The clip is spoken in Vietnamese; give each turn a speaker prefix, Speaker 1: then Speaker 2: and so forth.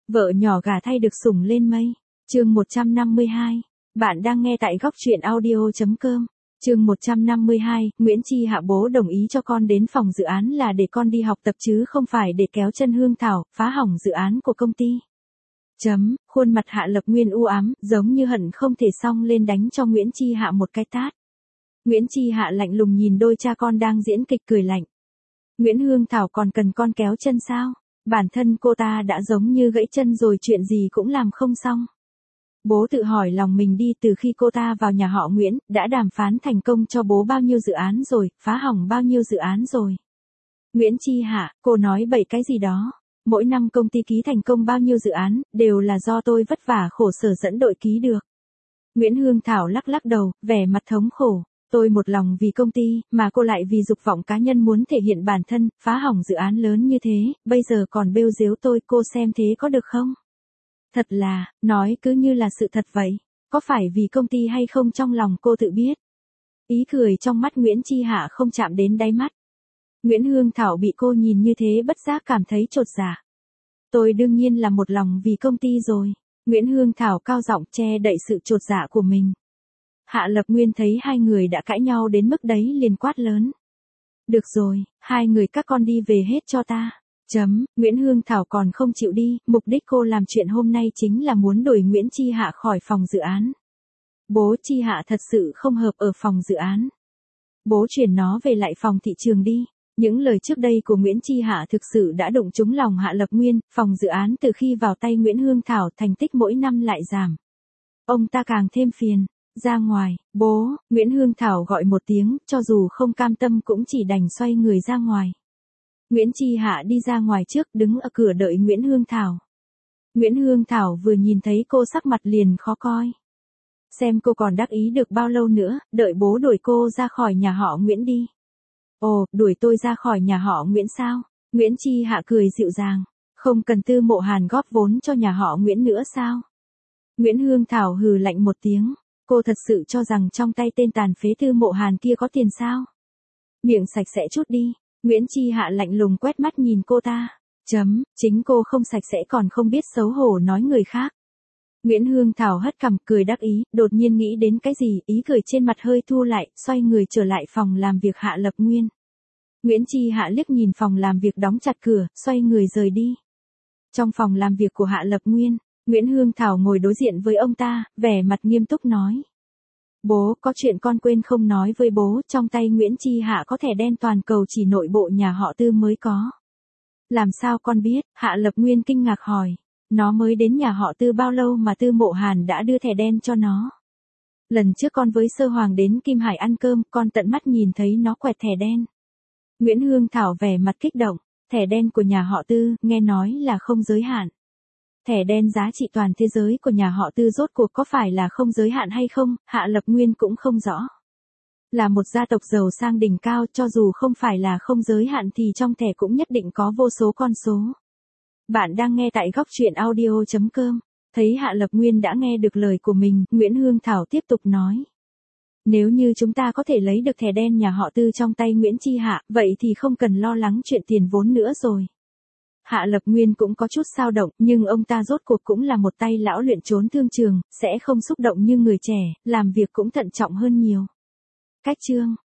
Speaker 1: Vợ nhỏ gả thay được sủng lên mây. Chương 152. Bạn đang nghe tại góc truyện audio.com. Chương 152, Nguyễn Chi Hạ bố đồng ý cho con đến phòng dự án là để con đi học tập chứ không phải để kéo chân Hương Thảo, phá hỏng dự án của công ty. Khuôn mặt Hạ Lập Nguyên u ám, giống như hận không thể xông lên đánh cho Nguyễn Chi Hạ một cái tát. Nguyễn Chi Hạ lạnh lùng nhìn đôi cha con đang diễn kịch cười lạnh. Nguyễn Hương Thảo còn cần con kéo chân sao? Bản thân cô ta đã giống như gãy chân rồi, chuyện gì cũng làm không xong. Bố tự hỏi lòng mình đi, từ khi cô ta vào nhà họ Nguyễn, đã đàm phán thành công cho bố bao nhiêu dự án rồi, phá hỏng bao nhiêu dự án rồi. Nguyễn Chi Hạ, cô nói bậy cái gì đó. Mỗi năm công ty ký thành công bao nhiêu dự án, đều là do tôi vất vả khổ sở dẫn đội ký được. Nguyễn Hương Thảo lắc lắc đầu, vẻ mặt thống khổ. Tôi một lòng vì công ty, mà cô lại vì dục vọng cá nhân muốn thể hiện bản thân, phá hỏng dự án lớn như thế, bây giờ còn bêu dếu tôi, cô xem thế có được không? Thật là, nói cứ như là sự thật vậy. Có phải vì công ty hay không trong lòng cô tự biết. Ý cười trong mắt Nguyễn Chi Hạ không chạm đến đáy mắt. Nguyễn Hương Thảo bị cô nhìn như thế bất giác cảm thấy chột dạ. Tôi đương nhiên là một lòng vì công ty rồi. Nguyễn Hương Thảo cao giọng che đậy sự chột dạ của mình. Hạ Lập Nguyên thấy hai người đã cãi nhau đến mức đấy liền quát lớn. Được rồi, hai người các con đi về hết cho ta. Nguyễn Hương Thảo còn không chịu đi, mục đích cô làm chuyện hôm nay chính là muốn đuổi Nguyễn Chi Hạ khỏi phòng dự án. Bố Chi Hạ thật sự không hợp ở phòng dự án. Bố chuyển nó về lại phòng thị trường đi. Những lời trước đây của Nguyễn Chi Hạ thực sự đã đụng trúng lòng Hạ Lập Nguyên, phòng dự án từ khi vào tay Nguyễn Hương Thảo thành tích mỗi năm lại giảm. Ông ta càng thêm phiền. Ra ngoài, bố, Nguyễn Hương Thảo gọi một tiếng, cho dù không cam tâm cũng chỉ đành xoay người ra ngoài. Nguyễn Chi Hạ đi ra ngoài trước, đứng ở cửa đợi Nguyễn Hương Thảo. Nguyễn Hương Thảo vừa nhìn thấy cô sắc mặt liền khó coi. Xem cô còn đắc ý được bao lâu nữa, đợi bố đuổi cô ra khỏi nhà họ Nguyễn đi. Ồ, đuổi tôi ra khỏi nhà họ Nguyễn sao? Nguyễn Chi Hạ cười dịu dàng. Không cần Tư Mộ Hàn góp vốn cho nhà họ Nguyễn nữa sao? Nguyễn Hương Thảo hừ lạnh một tiếng. Cô thật sự cho rằng trong tay tên tàn phế Tư Mộ Hàn kia có tiền sao? Miệng sạch sẽ chút đi. Nguyễn Chi Hạ lạnh lùng quét mắt nhìn cô ta. Chính cô không sạch sẽ còn không biết xấu hổ nói người khác. Nguyễn Hương Thảo hất cằm cười đắc ý, đột nhiên nghĩ đến cái gì, ý cười trên mặt hơi thu lại, xoay người trở lại phòng làm việc Hạ Lập Nguyên. Nguyễn Chi Hạ liếc nhìn phòng làm việc đóng chặt cửa, xoay người rời đi. Trong phòng làm việc của Hạ Lập Nguyên, Nguyễn Hương Thảo ngồi đối diện với ông ta, vẻ mặt nghiêm túc nói. Bố, có chuyện con quên không nói với bố, trong tay Nguyễn Chi Hạ có thẻ đen toàn cầu chỉ nội bộ nhà họ Tư mới có. Làm sao con biết? Hạ Lập Nguyên kinh ngạc hỏi. Nó mới đến nhà họ Tư bao lâu mà Tư Mộ Hàn đã đưa thẻ đen cho nó? Lần trước con với Sơ Hoàng đến Kim Hải ăn cơm, con tận mắt nhìn thấy nó quẹt thẻ đen. Nguyễn Hương Thảo vẻ mặt kích động. Thẻ đen của nhà họ Tư, nghe nói là không giới hạn. Thẻ đen giá trị toàn thế giới của nhà họ Tư rốt cuộc có phải là không giới hạn hay không, Hạ Lập Nguyên cũng không rõ. Là một gia tộc giàu sang đỉnh cao, cho dù không phải là không giới hạn thì trong thẻ cũng nhất định có vô số con số. Bạn đang nghe tại góc truyện audio.com. Thấy Hạ Lập Nguyên đã nghe được lời của mình, Nguyễn Hương Thảo tiếp tục nói. Nếu như chúng ta có thể lấy được thẻ đen nhà họ Tư trong tay Nguyễn Chi Hạ, vậy thì không cần lo lắng chuyện tiền vốn nữa rồi. Hạ Lập Nguyên cũng có chút xao động, nhưng ông ta rốt cuộc cũng là một tay lão luyện trốn thương trường, sẽ không xúc động như người trẻ, làm việc cũng thận trọng hơn nhiều. Cách chương